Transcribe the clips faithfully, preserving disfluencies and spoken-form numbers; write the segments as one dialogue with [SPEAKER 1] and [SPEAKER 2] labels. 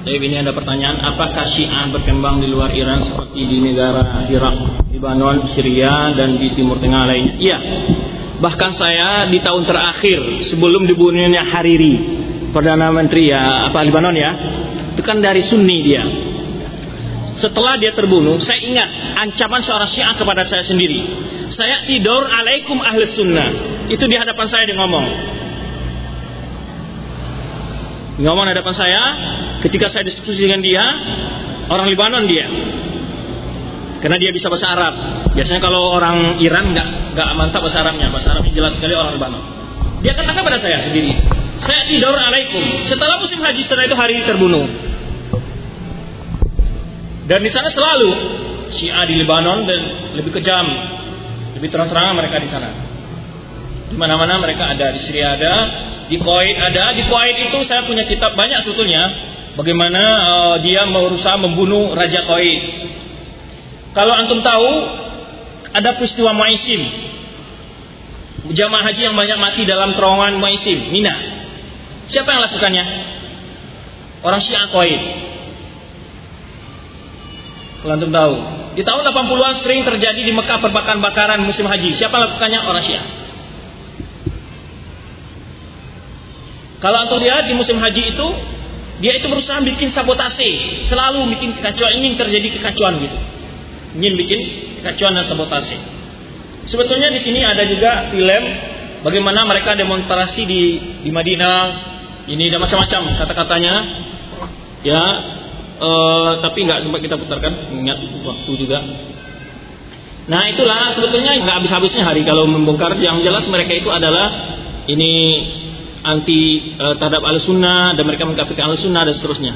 [SPEAKER 1] Tapi ini ada pertanyaan, apakah Syiah berkembang di luar Iran seperti di negara Irak, Lebanon, Syria, dan di Timur Tengah lainnya? Iya. Bahkan saya di tahun terakhir sebelum dibunuhnya Hariri, Perdana Menteri ya, apa Lebanon ya, itu kan dari Sunni dia. Setelah dia terbunuh, saya ingat ancaman seorang Syiah kepada saya sendiri. Saya tidur alaikum ahli sunnah. Itu di hadapan saya dia ngomong. Ngomong di hadapan saya ketika saya diskusi dengan dia, orang Lebanon dia. Karena dia bisa bahasa Arab. Biasanya kalau orang Iran nggak nggak mantap bahasa Arabnya, bahasa Arabnya jelas sekali orang Lebanon. Dia katakan pada saya sendiri, saya tidur alaikum. Setelah musim haji, setelah itu hari terbunuh. Dan di sana selalu Syiah di Lebanon dan lebih kejam, lebih terang-terangan mereka di sana. Di mana-mana mereka ada, di Syria ada, di Kuwait ada. Di Kuwait itu saya punya kitab banyak sebetulnya, bagaimana uh, dia berusaha membunuh Raja Kuwait. Kalau antum tahu, ada peristiwa Muaisim, jamaah haji yang banyak mati dalam terowongan Muaisim, Mina. Siapa yang lakukannya? Orang Syiah Kuwait. Kalau antum tahu, di tahun delapan puluhan sering terjadi di Mekah perbakaran-bakaran musim haji. Siapa yang lakukannya? Orang Syiah. Kalau antum lihat di musim haji itu, dia itu berusaha bikin sabotase, selalu bikin kekacauan, ingin terjadi kekacauan gitu. Ingin bikin kekacauan dan sabotase. Sebetulnya di sini ada juga film bagaimana mereka demonstrasi di di Madinah. Ini ada macam-macam kata-katanya, ya. Uh, tapi nggak sempat kita putarkan, ingat waktu juga. Nah itulah sebetulnya nggak habis-habisnya hari kalau membongkar. Yang jelas mereka itu adalah ini anti uh, terhadap Ahlussunnah dan mereka mengkafirkan Ahlussunnah dan seterusnya.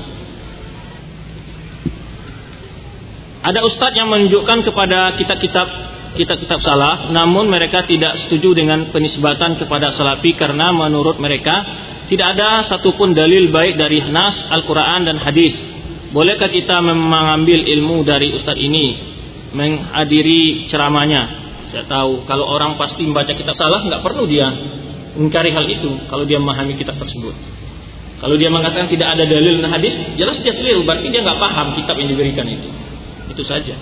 [SPEAKER 1] Ada ustadz yang menunjukkan kepada kitab-kitab kitab-kitab salaf, namun mereka tidak setuju dengan penisbatan kepada salafi karena menurut mereka tidak ada satupun dalil baik dari nas Al-Quran dan hadis. Bolehkah kita mengambil ilmu dari ustadz ini, menghadiri ceramahnya? Saya tahu kalau orang pasti membaca kitab salaf, nggak perlu dia mengingkari hal itu kalau dia memahami kitab tersebut. Kalau dia mengatakan tidak ada dalil dan hadis, jelas dia keliru, berarti dia nggak paham kitab yang diberikan itu. Itu saja.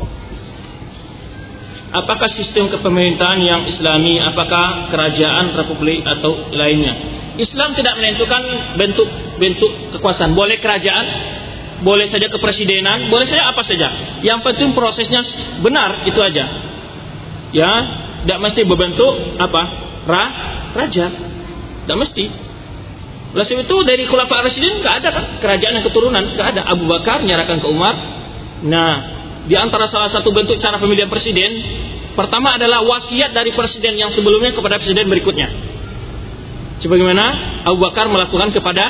[SPEAKER 1] Apakah sistem kepemerintahan yang Islami, apakah kerajaan, republik atau lainnya? Islam tidak menentukan bentuk-bentuk kekuasaan. Boleh kerajaan, boleh saja kepresidenan, boleh saja apa saja. Yang penting prosesnya benar, itu aja. Ya, tidak mesti berbentuk apa? Ra, raja. Tidak mesti. Lalu itu dari Khulafa Rasyidin nggak ada kan? Kerajaan yang keturunan nggak ada. Abu Bakar menyerahkan ke Umar. Nah, di antara salah satu bentuk cara pemilihan presiden, pertama adalah wasiat dari presiden yang sebelumnya kepada presiden berikutnya. Sebagaimana Abu Bakar melakukan kepada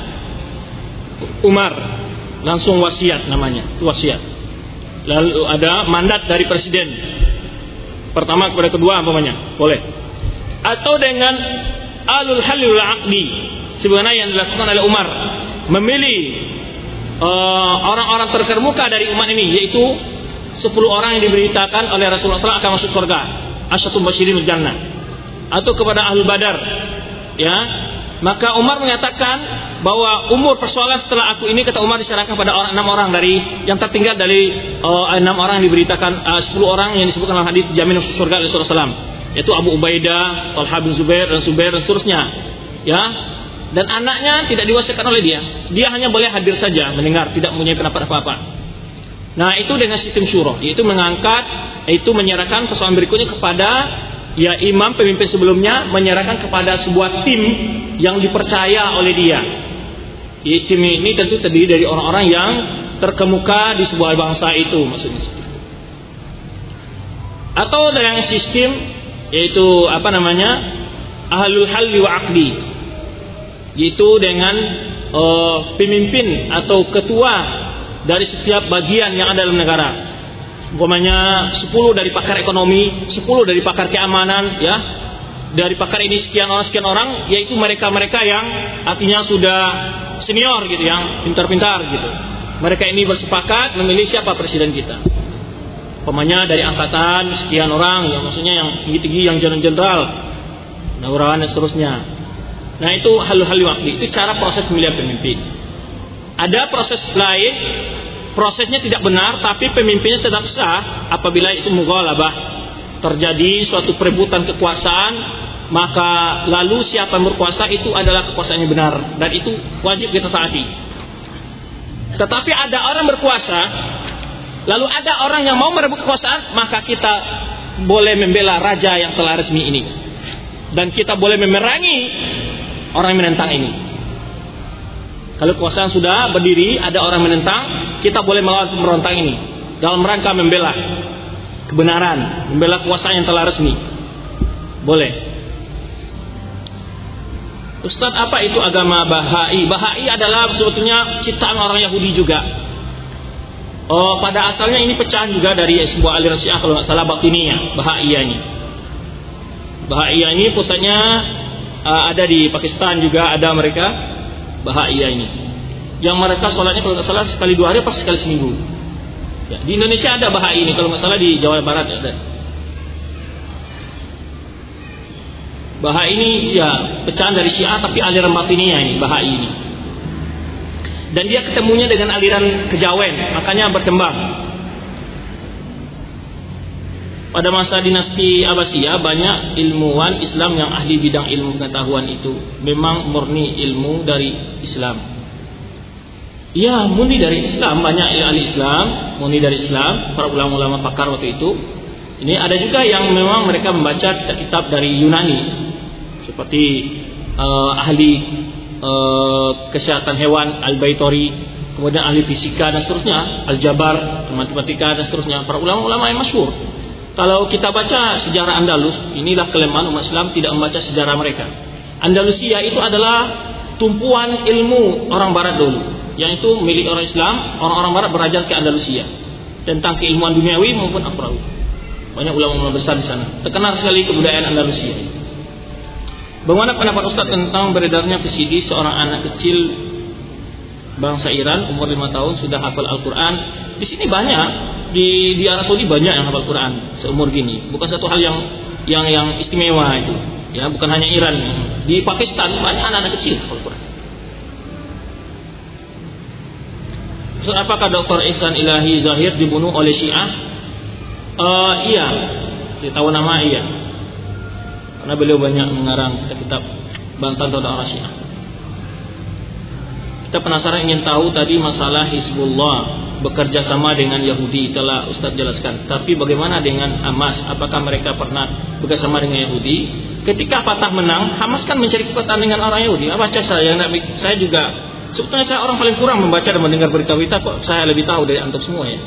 [SPEAKER 1] Umar, langsung wasiat namanya, itu wasiat. Lalu ada mandat dari presiden, pertama kepada kedua umpamanya, boleh. Atau dengan alul halil aqdi, sebagaimana yang dilakukan oleh Umar, memilih Uh, orang-orang terkemuka dari umat ini, yaitu sepuluh orang yang diberitakan oleh Rasulullah shallallahu alaihi wasallam akan masuk surga, asyatul basyirin jannah, atau kepada Ahlul Badar, ya. Maka Umar menyatakan bahwa umur persoalan setelah aku ini, kata Umar, diserahkan pada orang, enam orang dari yang tertinggal dari uh, enam orang yang diberitakan, uh, sepuluh orang yang disebutkan dalam hadis dijamin masuk surga oleh Rasulullah shallallahu alaihi wasallam, yaitu Abu Ubaidah, Talha bin Zubair dan Zubair dan seterusnya, ya. Dan anaknya tidak diwasiatkan oleh dia. Dia hanya boleh hadir saja, mendengar, tidak mempunyai pendapat apa-apa. Nah, itu dengan sistem syuro, yaitu mengangkat, itu menyerahkan persoalan berikutnya kepada ya imam pemimpin sebelumnya, menyerahkan kepada sebuah tim yang dipercaya oleh dia. Ya, tim ini tentu terdiri dari orang-orang yang terkemuka di sebuah bangsa itu, maksudnya. Atau dengan sistem yaitu apa namanya? Ahlul halli wa aqdi. Yaitu dengan uh, pemimpin atau ketua dari setiap bagian yang ada dalam negara. Umpamanya sepuluh dari pakar ekonomi, sepuluh dari pakar keamanan, ya. Dari pakar ini sekian orang sekian orang, yaitu mereka-mereka yang artinya sudah senior gitu, yang pintar-pintar gitu. Mereka ini bersepakat memilih siapa presiden kita. Umpamanya dari angkatan sekian orang, ya maksudnya yang tinggi-tinggi, yang jenderal, Naurawan dan seterusnya. Nah, itu halul halul waktu, itu cara proses pemilihan pemimpin. Ada proses lain, prosesnya tidak benar tapi pemimpinnya tetap sah apabila itu mughalabah, terjadi suatu perebutan kekuasaan, maka lalu siapa yang berkuasa itu adalah kekuasaannya benar dan itu wajib kita taati. Tetapi ada orang berkuasa, lalu ada orang yang mau merebut kekuasaan, maka kita boleh membela raja yang telah resmi ini dan kita boleh memerangi orang yang menentang ini. Kalau kekuasaan sudah berdiri, ada orang menentang, kita boleh melawan pemberontak ini dalam rangka membela kebenaran, membela kekuasaan yang telah resmi. Boleh. Ustaz, apa itu agama Bahai? Bahai adalah sebetulnya ciptaan orang Yahudi juga. Oh, pada asalnya ini pecahan juga dari sebuah aliran Syiah kalau nggak salah, Batiniyah, Bahaiyah ini. Bahaiyah ini pusatnya uh, ada di Pakistan juga, ada mereka Bahaiyah ini. Yang mereka sholatnya kalau nggak salah sekali dua hari, pas sekali seminggu. Ya, di Indonesia ada Bahai ini, kalau nggak salah di Jawa Barat ada. Bahai ini ya pecahan dari Syiah tapi aliran Batiniyah ini, Bahai ini. Dan dia ketemunya dengan aliran Kejawen, makanya berkembang. Pada masa dinasti Abbasiyah banyak ilmuwan Islam yang ahli bidang ilmu pengetahuan itu memang murni ilmu dari Islam. Ya, murni dari Islam, banyak ahli Islam, murni dari Islam, para ulama-ulama pakar waktu itu. Ini ada juga yang memang mereka membaca kitab-kitab dari Yunani, seperti uh, ahli uh, kesehatan hewan Al-Baitori, kemudian ahli fisika dan seterusnya, Al-Jabar, matematika dan seterusnya, para ulama-ulama yang masyhur. Kalau kita baca sejarah Andalus, inilah kelemahan umat Islam tidak membaca sejarah mereka. Andalusia itu adalah tumpuan ilmu orang Barat dulu, yang itu milik orang Islam. Orang-orang Barat belajar ke Andalusia tentang keilmuan duniawi maupun akhrawi. Banyak ulama-ulama besar di sana. Terkenal sekali kebudayaan Andalusia. Bagaimana pendapat Ustaz tentang beredarnya V C D seorang anak kecil bangsa Iran umur lima tahun sudah hafal Al-Quran? Di sini banyak, di di Arab Saudi banyak yang hafal Quran seumur gini. Bukan satu hal yang yang yang istimewa itu. Ya, bukan hanya Iran. Di Pakistan banyak anak-anak kecil hafal Quran. Ustaz, apakah Doktor Ihsan Ilahi Zahir dibunuh oleh Syiah? Uh, iya, saya tahu nama iya. Karena beliau banyak mengarang kitab-kitab bantahan terhadap orang Syiah. Kita penasaran ingin tahu tadi masalah Hizbullah bekerja sama dengan Yahudi, telah Ustaz jelaskan. Tapi bagaimana dengan Hamas? Apakah mereka pernah bekerja sama dengan Yahudi? Ketika Fatah menang, Hamas kan mencari kekuatan dengan orang Yahudi. Baca saya, saya juga sebetulnya saya orang paling kurang membaca dan mendengar berita-berita, kok saya lebih tahu dari antum semua ya.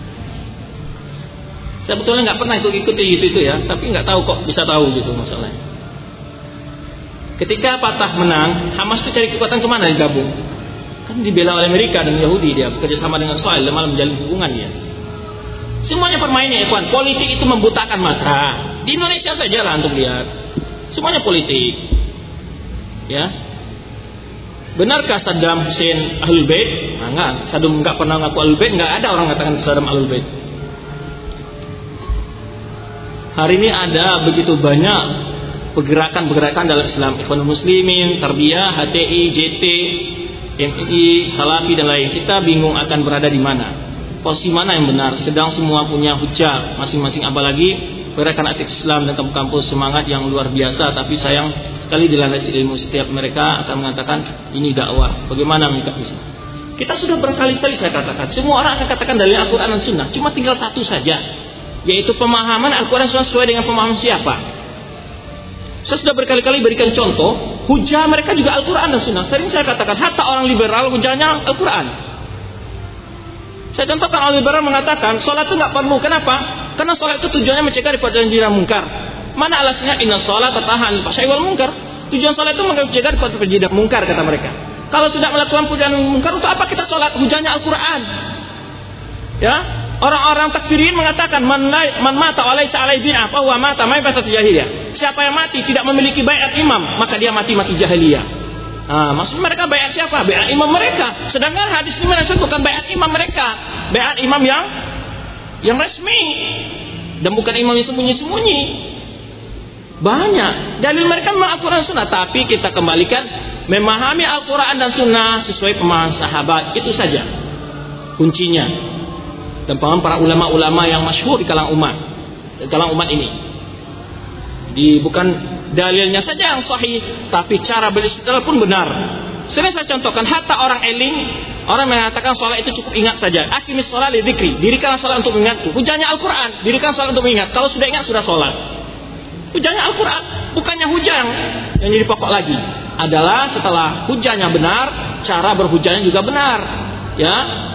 [SPEAKER 1] Saya sebetulnya nggak pernah ikut-ikuti itu itu ya, tapi nggak tahu kok bisa tahu gitu masalahnya. Ketika Fatah menang, Hamas itu cari kekuatan kemana digabung? Kan dibela oleh Amerika dan Yahudi, dia bekerja sama dengan Israel malah menjalin hubungan dia. Semuanya permainan ya, kawan. Politik itu membutakan mata. Di Indonesia saja lah untuk lihat. Semuanya politik. Ya. Benarkah Saddam Hussein Ahlul Bait? Nah, enggak. Saddam enggak pernah ngaku Ahlul Bait, enggak ada orang mengatakan Saddam Ahlul Bait. Hari ini ada begitu banyak pergerakan-pergerakan dalam Islam, Ikhwanul Muslimin, Tarbiyah, H T I, J T, M I, Salafi dan lain. Kita bingung akan berada di mana, posisi mana yang benar. Sedang semua punya hujah masing-masing, apalagi gerakan aktif Islam dan kampus-kampus semangat yang luar biasa. Tapi sayang sekali dilandasi ilmu, setiap mereka akan mengatakan ini dakwah. Bagaimana menyikapinya? Kita sudah berkali-kali saya katakan, semua orang akan katakan dalil Al-Quran dan Sunnah. Cuma tinggal satu saja, yaitu pemahaman Al-Quran dan Sunnah sesuai dengan pemahaman siapa. Saya sudah berkali-kali berikan contoh, hujah mereka juga Al-Quran dan Sunnah. Sering saya katakan, hatta orang liberal hujahnya Al-Quran. Saya contohkan, orang liberal mengatakan sholat itu nggak perlu. Kenapa? Karena sholat itu tujuannya mencegah daripada perbuatan munkar. Mana alasannya? Inna sholat tatahan fahsya'i wal munkar. Tujuan sholat itu mencegah daripada perbuatan munkar, kata mereka. Kalau tidak melakukan perbuatan munkar, untuk apa kita sholat? Hujahnya Al-Quran. Ya, orang-orang takfirin mengatakan man, man mata alaysa alai bid'ah fa huwa mata maitat jahiliyah. Siapa yang mati tidak memiliki baiat imam, maka dia mati mati jahiliyah. Ah, maksudnya mereka baiat siapa? Baiat imam mereka. Sedangkan hadis ini menunjukkan bukan baiat imam mereka, baiat imam yang yang resmi dan bukan imam yang sembunyi-sembunyi. Banyak. Dalil mereka memang Al-Quran Sunnah. Tapi kita kembalikan memahami Al-Quran dan Sunnah sesuai pemahaman sahabat. Itu saja kuncinya. Dan pemahaman para ulama-ulama yang masyhur di kalangan umat, di kalangan umat ini. Di bukan dalilnya saja yang sahih, tapi cara beristidlal pun benar. Sering saya contohkan, hatta orang eling, orang mengatakan sholat itu cukup ingat saja. Aqimis sholat li dzikri, dirikanlah sholat untuk mengingatku. Hujahnya Al-Quran, dirikan sholat untuk mengingat. Kalau sudah ingat sudah sholat. Hujahnya Al-Quran, bukannya hujah yang, yang jadi pokok lagi. Adalah setelah hujahnya benar, cara berhujahnya juga benar. Ya,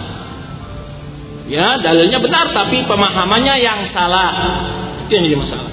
[SPEAKER 1] ya dalilnya benar, tapi pemahamannya yang salah. Itu yang jadi masalah.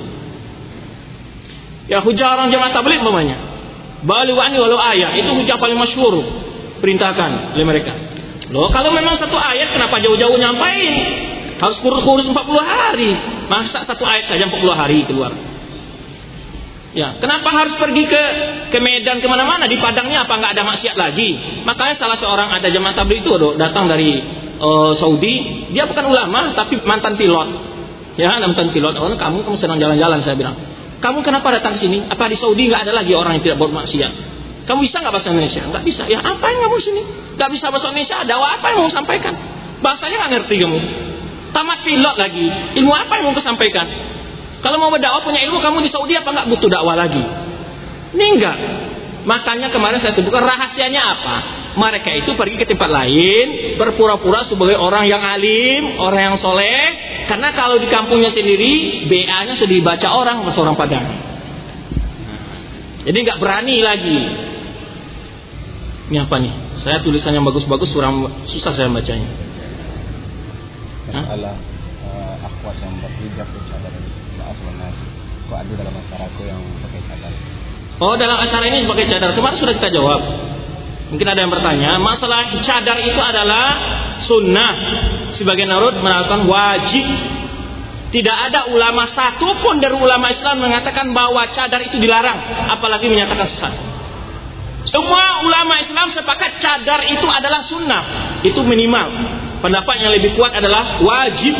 [SPEAKER 1] Ya hujah orang jamaah tabligh umpamanya, baligh anni walau ayat, itu hujah paling masyhur perintahkan oleh mereka. Loh, kalau memang satu ayat kenapa jauh-jauh nyampain? Harus kurus-kurus empat puluh hari. Masa satu ayat saja empat puluh hari keluar? Ya, kenapa harus pergi ke ke Medan kemana-mana? Di Padangnya apa nggak ada maksiat lagi? Makanya salah seorang ada jamaah tabligh itu datang dari uh, Saudi. Dia bukan ulama tapi mantan pilot. Ya, mantan pilot. Oh, kamu kamu sedang jalan-jalan, saya bilang. Kamu kenapa datang ke sini? Apa di Saudi nggak ada lagi orang yang tidak bermaksiat? Kamu bisa nggak bahasa Indonesia? Nggak bisa. Ya apa yang kamu sini? Nggak bisa bahasa Indonesia. Dakwah apa yang mau sampaikan? Bahasanya nggak ngerti kamu. Tamat pilot lagi. Ilmu apa yang mau sampaikan? Kalau mau berdakwah punya ilmu, kamu di Saudi apa nggak butuh dakwah lagi? Ini enggak. Makanya kemarin saya sebutkan rahasianya apa? Mereka itu pergi ke tempat lain, berpura-pura sebagai orang yang alim, orang yang soleh. Karena kalau di kampungnya sendiri, B A-nya sudah dibaca orang, seorang Padang. Jadi nggak berani lagi. Ini apa nih? Saya tulisannya bagus-bagus, kurang susah saya bacanya.
[SPEAKER 2] Masalah uh, akhwat yang berhijab dan cadar. Kok ada dalam acara aku yang pakai cadar?
[SPEAKER 1] Oh, dalam acara ini pakai cadar. Kemarin sudah kita jawab. Mungkin ada yang bertanya, masalah cadar itu adalah sunnah. Sebagian narut mengatakan wajib. Tidak ada ulama satupun dari ulama Islam mengatakan bahwa cadar itu dilarang, apalagi menyatakan sesat. Semua ulama Islam sepakat cadar itu adalah sunnah. Itu minimal. Pendapat yang lebih kuat adalah wajib.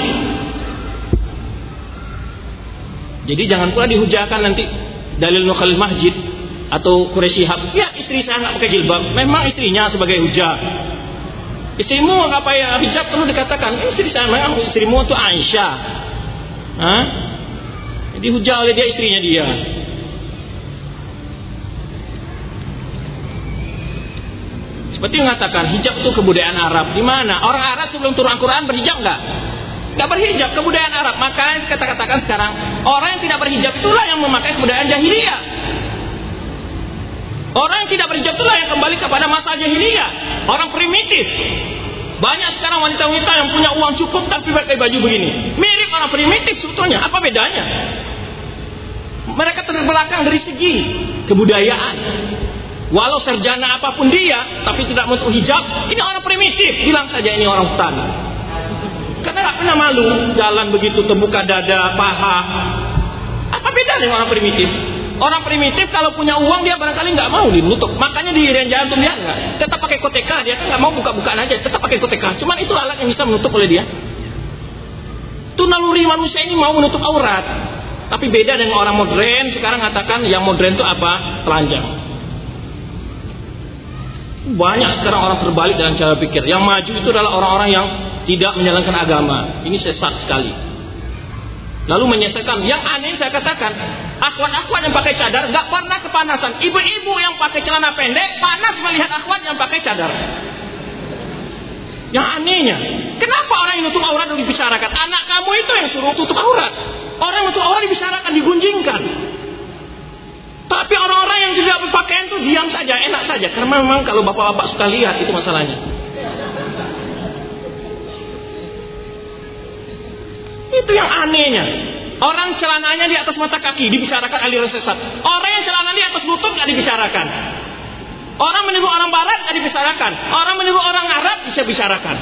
[SPEAKER 1] Jadi jangan pula dihujahkan nanti dalil Nukhalil Masjid atau Quraisy Shihab. Ya istri saya nggak pakai jilbab. Memang istrinya sebagai hujah. Istrimu nggak pakai hijab perlu dikatakan istri saya memang istrimu itu Aisyah. Hah? Jadi hujah oleh dia istrinya dia. Seperti mengatakan hijab itu kebudayaan Arab. Di mana? Orang Arab sebelum turun Al-Quran berhijab nggak? Nggak berhijab, kebudayaan Arab. Makanya kita katakan sekarang orang yang tidak berhijab itulah yang memakai kebudayaan jahiliyah. Orang yang tidak berhijab itulah yang kembali kepada masa jahiliyah. Orang primitif. Banyak sekarang wanita-wanita yang punya uang cukup tapi pakai baju begini. Mirip orang primitif sebetulnya. Apa bedanya? Mereka terbelakang dari segi kebudayaan. Walau sarjana apapun dia, tapi tidak menutup hijab, ini orang primitif. Bilang saja ini orang hutan. Karena nggak pernah malu jalan begitu terbuka dada, paha. Apa beda dengan orang primitif? Orang primitif kalau punya uang dia barangkali nggak mau dinutup. Makanya di Renjaan tuh lihat nggak, tetap pakai koteka, dia kan nggak mau buka-bukaan aja, tetap pakai koteka. Cuman itu alat yang bisa menutup oleh dia. Itu naluri manusia ini mau menutup aurat. Tapi beda dengan orang modern. Sekarang katakan yang modern itu apa? Telanjang. Banyak sekarang orang terbalik dalam cara pikir. Yang maju itu adalah orang-orang yang tidak menjalankan agama. Ini sesat sekali. Lalu menyesatkan. Yang aneh saya katakan, akhwat-akhwat yang pakai cadar gak pernah kepanasan. Ibu-ibu yang pakai celana pendek panas melihat akhwat yang pakai cadar. Yang anehnya, kenapa orang yang nutup aurat itu dibicarakan? Anak kamu itu yang suruh tutup aurat. Orang yang nutup aurat dibicarakan, digunjingkan. Tapi orang-orang yang tidak berpakaian itu diam saja, enak saja. Karena memang kalau bapak-bapak suka lihat, itu masalahnya. Itu yang anehnya. Orang celananya di atas mata kaki dibicarakan aliran sesat. Orang yang celana di atas lutut nggak dibicarakan. Orang meniru orang Barat nggak dibicarakan. Orang meniru orang Arab bisa bicarakan.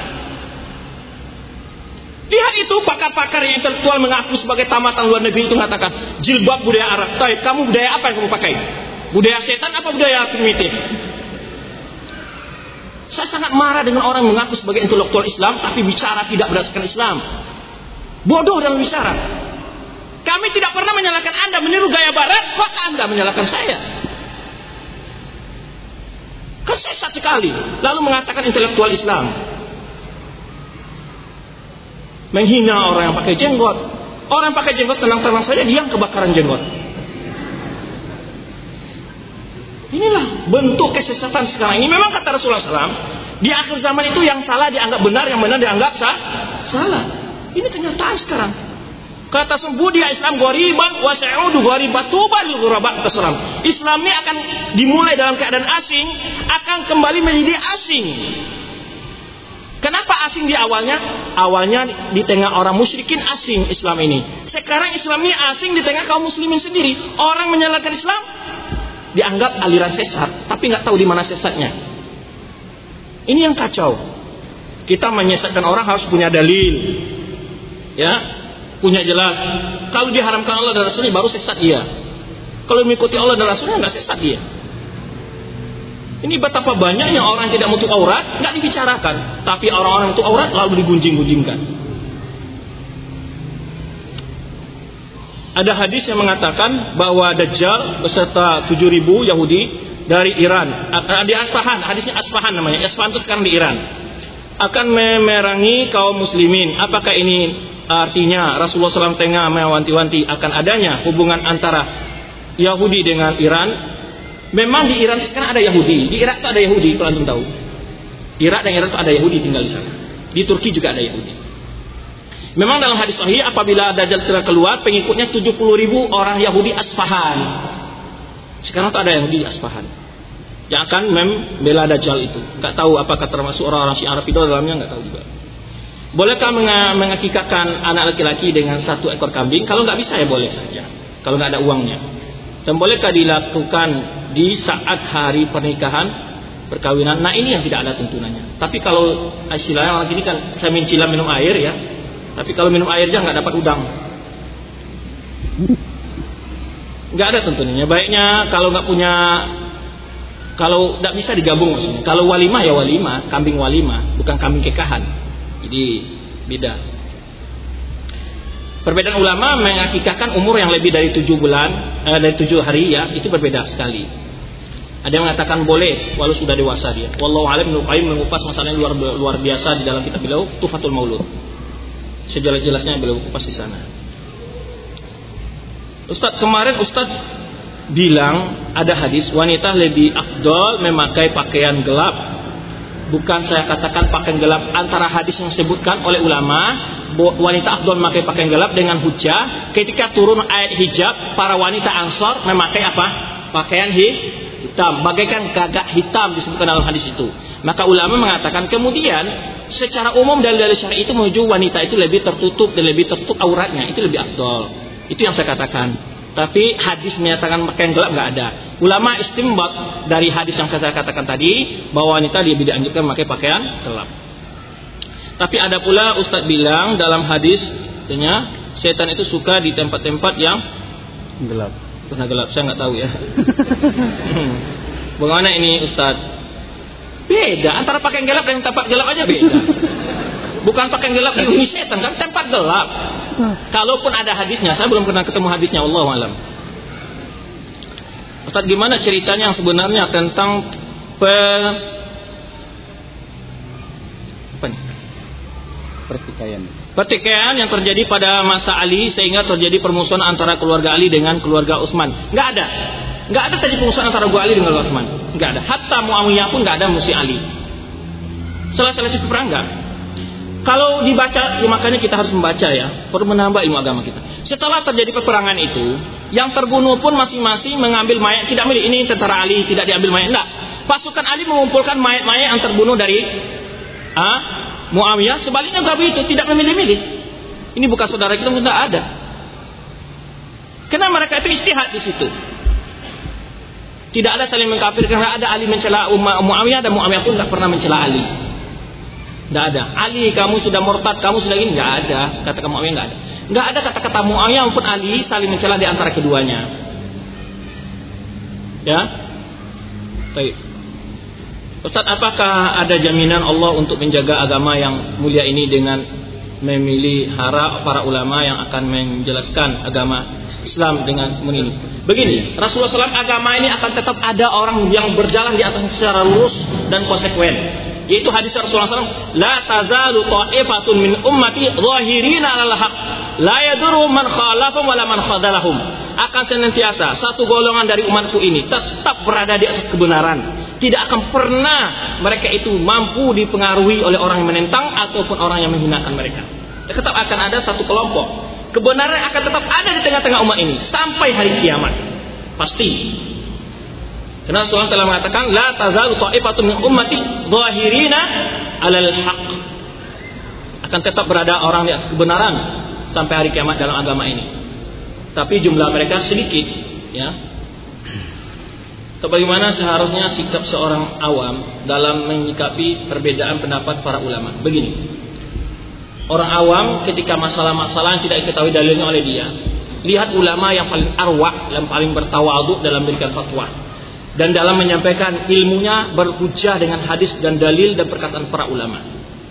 [SPEAKER 1] Lihat itu pakar-pakar yang intelektual mengaku sebagai tamatan luar negeri itu mengatakan jilbab budaya Arab. Tapi kamu budaya apa yang kamu pakai? Budaya setan apa budaya primitif? Saya sangat marah dengan orang yang mengaku sebagai intelektual Islam tapi bicara tidak berdasarkan Islam. Bodoh dalam bicara. Kami tidak pernah menyalahkan Anda meniru gaya barat, kok Anda menyalahkan saya? Kan sesat sekali. Lalu mengatakan intelektual Islam. Menghina orang yang pakai jenggot. Orang yang pakai jenggot tenang-tenang saja, dia yang kebakaran jenggot. Inilah bentuk kesesatan sekarang ini. Memang kata Rasulullah shallallahu alaihi wasallam, di akhir zaman itu yang salah dianggap benar, yang benar dianggap sah, salah. Ini kenyataan sekarang. Kata sembudia Islam ghoriban wa sa'udu ghoriban tuba lil ghuraba kata Islam. Islam ini akan dimulai dalam keadaan asing, akan kembali menjadi asing. Kenapa asing di awalnya? Awalnya di tengah orang musyrikin asing Islam ini. Sekarang Islam ini asing di tengah kaum muslimin sendiri. Orang menyalahkan Islam dianggap aliran sesat, tapi nggak tahu di mana sesatnya. Ini yang kacau. Kita menyesatkan orang harus punya dalil, ya, punya jelas. Kalau diharamkan Allah dan Rasulnya baru sesat dia. Kalau mengikuti Allah dan Rasulnya nggak sesat dia. Ini betapa banyaknya orang yang tidak menutup aurat nggak dibicarakan, tapi orang-orang menutup aurat lalu digunjing-gunjingkan. Ada hadis yang mengatakan bahwa Dajjal beserta tujuh ribu Yahudi dari Iran, di Asfahan, hadisnya Asfahan namanya, Asfahan itu sekarang di Iran, akan memerangi kaum muslimin. Apakah ini artinya Rasulullah shallallahu alaihi wasallam tengah mewanti-wanti akan adanya hubungan antara Yahudi dengan Iran? Memang di Iran sekarang ada Yahudi, di Irak itu ada Yahudi, kalau antum tahu. Irak dan Iran itu ada Yahudi tinggal di sana. Di Turki juga ada Yahudi. Memang dalam hadis sahih apabila Dajjal telah keluar, pengikutnya tujuh puluh ribu orang Yahudi Asfahan. Sekarang itu ada Yahudi Asfahan yang akan membela Dajjal itu. Enggak tahu apakah termasuk orang-orang Syiah Rafidhah dalamnya, enggak tahu juga. Bolehkah mengakikahkan anak laki-laki dengan satu ekor kambing? Kalau enggak bisa ya boleh saja. Kalau enggak ada uangnya. Dan bolehkah dilakukan di saat hari pernikahan, perkawinan? Nah ini yang tidak ada tuntunannya. Tapi kalau istilahnya orang ini kan saya mencilam minum air ya. Tapi kalau minum air aja nggak dapat udang. Nggak ada tuntunannya. Baiknya kalau nggak punya, kalau nggak bisa digabung maksudnya. Kalau walimah ya walimah, kambing walimah, bukan kambing kekahan. Jadi beda. Perbedaan ulama mengakikahkan umur yang lebih dari tujuh bulan, eh, dari tujuh hari ya, itu berbeda sekali. Ada yang mengatakan boleh walau sudah dewasa dia. Wallahu a'lam. Ibnu Qayyim mengupas masalah yang luar luar biasa di dalam kitab beliau Tuhfatul Maulud. Sejelas-jelasnya beliau kupas di sana. Ustaz, kemarin Ustaz bilang ada hadis wanita lebih afdal memakai pakaian gelap. Bukan saya katakan pakaian gelap, antara hadis yang disebutkan oleh ulama wanita afdal memakai pakaian gelap dengan hujah ketika turun ayat hijab, para wanita Ansar memakai apa? Pakaian hitam, bagaikan gagak hitam disebutkan dalam hadis itu. Maka ulama mengatakan kemudian secara umum dalil-dalil syar'i itu menuju wanita itu lebih tertutup dan lebih tertutup auratnya, itu lebih afdal. Itu yang saya katakan. Tapi hadis menyatakan pakaian gelap nggak ada. Ulama istinbat dari hadis yang saya katakan tadi bahwa wanita dia tidak dianjurkan memakai pakaian gelap. Tapi ada pula Ustadz bilang dalam hadis, katanya setan itu suka di tempat-tempat yang
[SPEAKER 2] gelap.
[SPEAKER 1] Karena gelap, saya nggak tahu ya. Bagaimana ini Ustadz? Beda antara pakaian gelap dan tempat gelap aja beda. Bukan pakaian gelap dihuni setan kan, tempat gelap. Kalaupun ada hadisnya, saya belum pernah ketemu hadisnya, Allahu a'lam. Ustaz, gimana ceritanya yang sebenarnya tentang pe... apa nih?
[SPEAKER 2] Pertikaian.
[SPEAKER 1] Pertikaian yang terjadi pada masa Ali sehingga terjadi permusuhan antara keluarga Ali dengan keluarga Utsman. Enggak ada. Enggak ada terjadi permusuhan antara keluarga Ali dengan Utsman. Enggak ada. Hatta Muawiyah pun enggak ada musuh Ali. Selesai-selesai perang enggak. Kalau dibaca, ya makanya kita harus membaca ya, perlu menambah ilmu agama kita. Setelah terjadi peperangan itu, yang terbunuh pun masing-masing mengambil mayat, tidak milih ini tentara Ali, tidak diambil mayat, enggak. Pasukan Ali mengumpulkan mayat-mayat yang terbunuh dari ah, Muawiyah, sebaliknya enggak begitu, tidak memilih-milih. Ini bukan saudara kita, tidak ada. Karena mereka itu istihad di situ. Tidak ada saling mengkafirkan, karena ada Ali mencela Muawiyah dan Muawiyah pun tidak pernah mencela Ali. Tidak ada. Ali kamu sudah murtad, kamu sudah ini, tidak ada. Kata Muawiyah tidak ada. Tidak ada kata-kata Muawiyah maupun Ali saling mencela di antara keduanya. Ya. Baik. Ustaz, apakah ada jaminan Allah untuk menjaga agama yang mulia ini dengan memilih hara para ulama yang akan menjelaskan agama Islam dengan ini. Begini, Rasulullah shallallahu alaihi wasallam agama ini akan tetap ada orang yang berjalan di atas secara lurus dan konsekuen. Yaitu hadis Rasulullah shallallahu alaihi wasallam, la tazalu ta'ifatun min ummati zahirina 'alal haq, la yadurru man khalafahum wala man khadalahum. Akan senantiasa satu golongan dari umatku ini tetap berada di atas kebenaran. Tidak akan pernah mereka itu mampu dipengaruhi oleh orang yang menentang ataupun orang yang menghinakan mereka. Tetap akan ada satu kelompok. Kebenaran akan tetap ada di tengah-tengah umat ini sampai hari kiamat. Pasti. Karena Rasulullah telah mengatakan, la tazalu ta'ifatun min ummati zahirina 'alal haqq. Akan tetap berada orang di atas kebenaran sampai hari kiamat dalam agama ini. Tapi jumlah mereka sedikit, ya. Bagaimana seharusnya sikap seorang awam dalam menyikapi perbedaan pendapat para ulama? Begini, orang awam ketika masalah-masalah yang tidak diketahui dalilnya oleh dia, lihat ulama yang paling arwah, yang paling bertawadhu dalam memberikan fatwa, dan dalam menyampaikan ilmunya berhujjah dengan hadis dan dalil dan perkataan para ulama.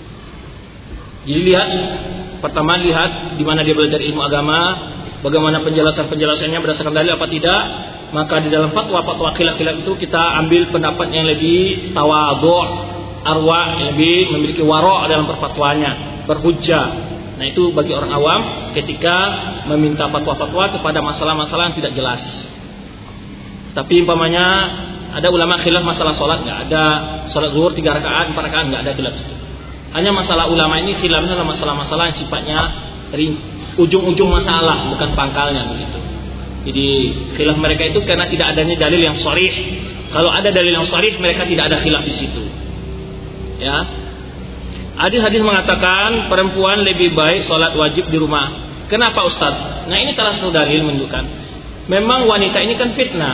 [SPEAKER 1] Jadi lihat, pertama lihat di mana dia belajar ilmu agama, bagaimana penjelasan-penjelasannya berdasarkan dalil apa tidak. Maka di dalam fatwa-fatwa khilaf-khilaf itu kita ambil pendapat yang lebih tawadhu', arwah, yang lebih memiliki wara' dalam perfatwanya, berhujjah. Nah itu bagi orang awam ketika meminta fatwa-fatwa kepada masalah-masalah yang tidak jelas. Tapi umpamanya ada ulama khilaf masalah sholat, nggak ada sholat zuhur tiga rakaat, empat rakaat, nggak ada khilaf itu. Hanya masalah ulama ini khilafnya adalah masalah-masalah yang sifatnya dari ujung-ujung masalah, bukan pangkalnya begitu. Jadi khilaf mereka itu karena tidak adanya dalil yang sharih. Kalau ada dalil yang sharih, mereka tidak ada khilaf di situ. Ya. Hadis-hadis mengatakan perempuan lebih baik sholat wajib di rumah. Kenapa Ustaz? Nah ini salah satu dalil menunjukkan memang wanita ini kan fitnah.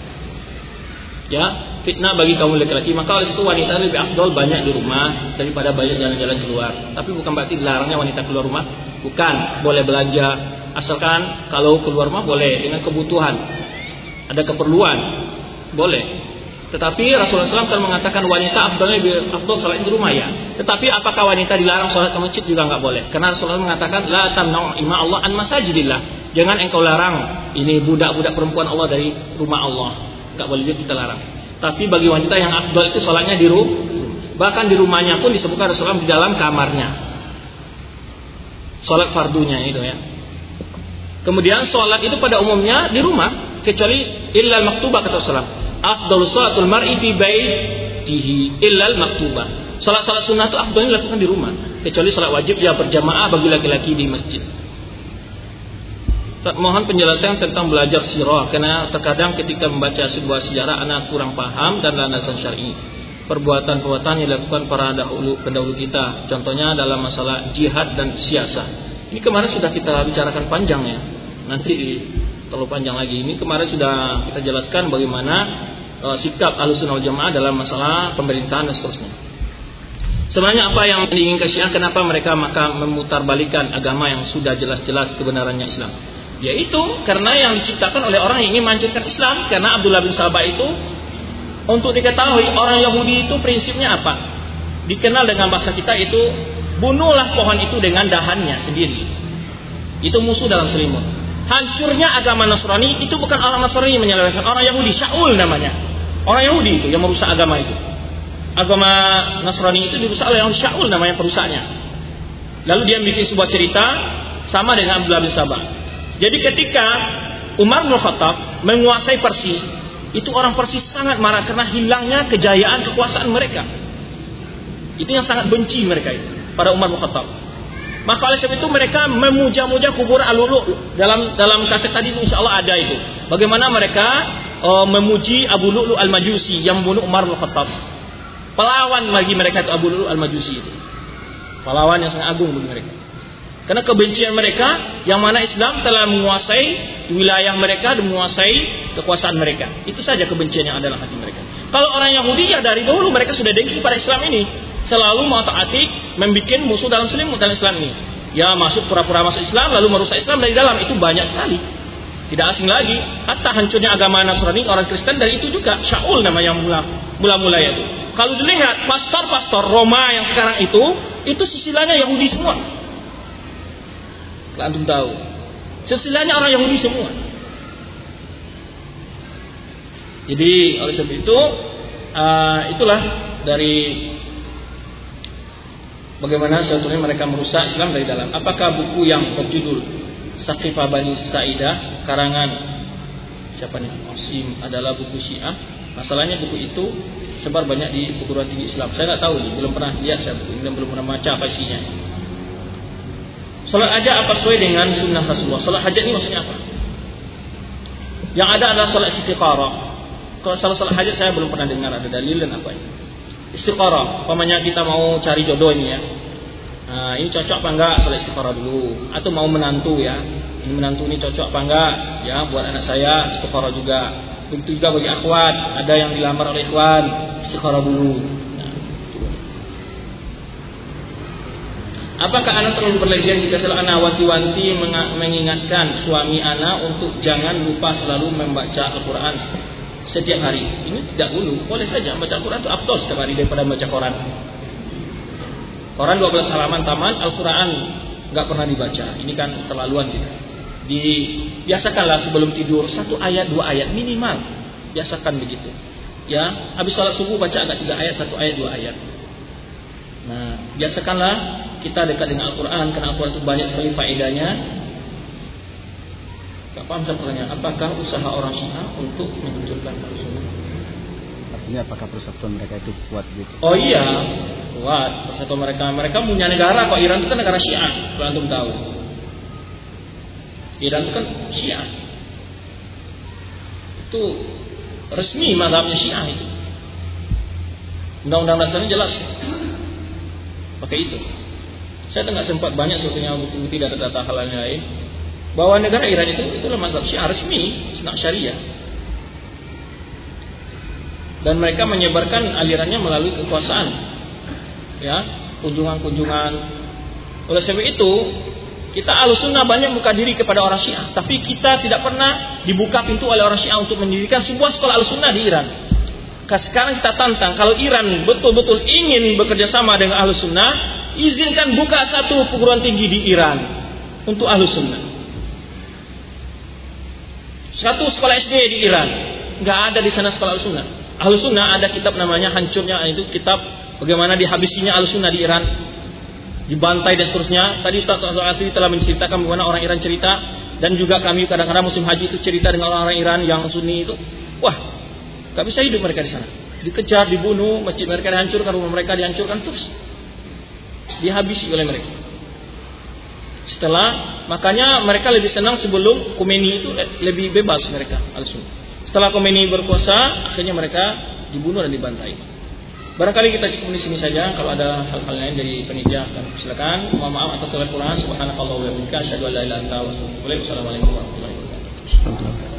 [SPEAKER 1] Ya, fitnah bagi kaum laki-laki. Maka oleh itu wanita lebih afdol banyak di rumah daripada banyak jalan-jalan keluar. Tapi bukan berarti dilarangnya wanita keluar rumah. Bukan, boleh belanja. Asalkan kalau keluar rumah boleh dengan kebutuhan, ada keperluan, boleh. Tetapi Rasulullah shallallahu alaihi wasallam mengatakan wanita afdalnya lebih afdal salat di rumah ya. Tetapi apakah wanita dilarang salat ke masjid? Juga nggak boleh. Karena Rasulullah mengatakan la tamna'u ima Allah an masajidillah. Jangan engkau larang ini budak-budak perempuan Allah dari rumah Allah. Nggak boleh juga kita larang. Tapi bagi wanita yang afdal itu salatnya di rumah. Bahkan di rumahnya pun disebutkan Rasulullah di dalam kamarnya. Salat fardunya itu ya. Kemudian sholat itu pada umumnya di rumah, kecuali illal maktubah kata Rasulullah. Afdalus sholatul mar'i fi baitihi illal maktubah. Salat-salat sunnah itu afdalnya dilakukan di rumah, kecuali salat wajib ya berjamaah bagi laki-laki di masjid. Mohon penjelasan tentang belajar sirah, karena terkadang ketika membaca sebuah sejarah anak kurang paham dan landasan syar'i. Perbuatan-perbuatan yang dilakukan para dahulu pendahulu kita, contohnya dalam masalah jihad dan siasah. Ini kemarin sudah kita bicarakan panjang ya. Nanti terlalu panjang lagi. Ini kemarin sudah kita jelaskan bagaimana uh, sikap Ahlussunnah wal Jamaah dalam masalah pemerintahan dan seterusnya. Sebenarnya apa yang diinginkan Syiah, kenapa mereka maka memutarbalikkan agama yang sudah jelas-jelas kebenarannya Islam? Yaitu karena yang diciptakan oleh orang yang ingin menghancurkan Islam. Karena Abdullah bin Sabah itu, untuk diketahui orang Yahudi itu prinsipnya apa? Dikenal dengan bahasa kita itu, bunuhlah pohon itu dengan dahannya sendiri. Itu musuh dalam selimut. Hancurnya agama Nasrani itu bukan orang Nasrani yang menyelewengkan, orang Yahudi, Syaul namanya. Orang Yahudi itu yang merusak agama itu. Agama Nasrani itu dirusak oleh orang Syaul namanya perusaknya. Lalu dia bikin sebuah cerita sama dengan Abdullah bin Sabah. Jadi ketika Umar bin Khattab menguasai Persia, itu orang Persia sangat marah karena hilangnya kejayaan kekuasaan mereka. Itu yang sangat benci mereka itu pada Umar bin Khattab. Maka oleh sebab itu mereka memuja-muja kubur Al-Lu'lu'. Dalam dalam kaset tadi insyaallah ada itu. Bagaimana mereka uh, memuji Abu Lu'lu' Al-Majusi yang membunuh Umar bin Khattab. Pahlawan bagi mereka itu Abu Lu'lu' Al-Majusi itu. Pahlawan yang sangat agung bagi mereka. Karena kebencian mereka yang mana Islam telah menguasai wilayah mereka dan menguasai kekuasaan mereka. Itu saja kebencian yang ada dalam hati mereka. Kalau orang Yahudi ya dari dulu mereka sudah dengki pada Islam ini. Selalu mengotak-atik membuat musuh dalam selimut dalam Islam ini. Ya masuk pura-pura masuk Islam lalu merusak Islam dari dalam, itu banyak sekali. Tidak asing lagi. Hatta hancurnya agama Nasrani orang Kristen dari itu juga. Syaul namanya mula mula-mula itu. Kalau dilihat pastor-pastor Roma yang sekarang itu, itu sisilanya Yahudi semua. Kalau antum tahu. Sesilanya orang Yahudi semua. Jadi oleh sebab itu uh, itulah dari bagaimana sebetulnya mereka merusak Islam dari dalam. Apakah buku yang berjudul Saqifah Bani Sa'idah karangan siapa nih? Osim adalah buku Syiah? Masalahnya buku itu sebar banyak di perguruan tinggi Islam. Saya nggak tahu, belum pernah lihat saya buku ini dan belum pernah baca apa isinya. Salat hajat apa sesuai dengan sunnah Rasulullah? Salat hajat ini maksudnya apa? Yang ada adalah salat istiqarah. Kalau salat salat hajat saya belum pernah dengar ada dalil dan apa ini. Istiqarah, umpamanya kita mau cari jodoh ini ya. Nah, ini cocok apa enggak salat istiqarah dulu? Atau mau menantu ya. Ini menantu ini cocok apa enggak? Ya, buat anak saya istiqarah juga. Begitu juga bagi akhwat, ada yang dilamar oleh ikhwan, istiqarah dulu. Nah, apakah anak terlalu berlebihan jika selalu anak wanti-wanti mengingatkan suami anak untuk jangan lupa selalu membaca Al-Quran setiap hari? Ini tidak dulu, boleh saja membaca Al-Quran itu afdal setiap hari daripada membaca Quran. Quran dua belas halaman tamat, Al-Quran nggak pernah dibaca. Ini kan terlaluan kita. Dibiasakanlah sebelum tidur satu ayat dua ayat minimal, biasakan begitu. Ya, habis sholat subuh baca agak tiga ayat, satu ayat dua ayat. Nah, biasakanlah kita dekat dengan Al-Quran karena Al-Quran itu banyak sekali faedahnya. Tak paham saya pertanyaan, apakah usaha orang Syiah untuk menunjukkan Al-Sunnah?
[SPEAKER 2] Artinya apakah persatuan mereka itu kuat gitu?
[SPEAKER 1] Oh iya, kuat persatuan mereka. Mereka punya negara kok. Iran itu kan negara Syiah, kalau antum tahu. Iran itu kan Syiah. Itu resmi mazhabnya Syiah itu. Undang-undang dasarnya jelas pakai itu. Saya tidak sempat banyak sebetulnya bukti-bukti dari data hal lain bahwa negara Iran itu itulah mazhab Syiah resmi, Sunnah Syariah. Dan mereka menyebarkan alirannya melalui kekuasaan. Ya, kunjungan-kunjungan. Oleh sebab itu, kita Ahlussunnah banyak buka diri kepada orang Syiah, tapi kita tidak pernah dibuka pintu oleh orang Syiah untuk mendirikan sebuah sekolah Ahlussunnah di Iran. Sekarang kita tantang, kalau Iran betul-betul ingin bekerja sama dengan Ahlussunnah, izinkan buka satu perguruan tinggi di Iran untuk Ahlussunnah. Satu sekolah S D di Iran, nggak ada di sana sekolah Ahlussunnah. Ahlussunnah ada kitab namanya hancurnya, itu kitab bagaimana dihabisinya Ahlussunnah di Iran, dibantai dan seterusnya. Tadi Ustaz Asri telah menceritakan bagaimana orang Iran cerita, dan juga kami kadang-kadang musim haji itu cerita dengan orang-orang Iran yang Sunni itu. Wah, gak bisa hidup mereka di sana. Dikejar, dibunuh, masjid mereka dihancurkan, rumah mereka dihancurkan, terus dihabisi oleh mereka. Setelah, makanya mereka lebih senang sebelum Khomeini itu lebih bebas mereka Al-Sunnah. Setelah Khomeini berkuasa, akhirnya mereka dibunuh dan dibantai. Barangkali kita cukup di sini saja. Kalau ada hal-hal lain dari panitia, silakan. Mohon maaf atas salah kurang. Subhanallah wa bihamdika, asyhadu an la ilaha illa anta, astaghfiruka wa atubu ilaik. Wassalamualaikum warahmatullahi wabarakatuh.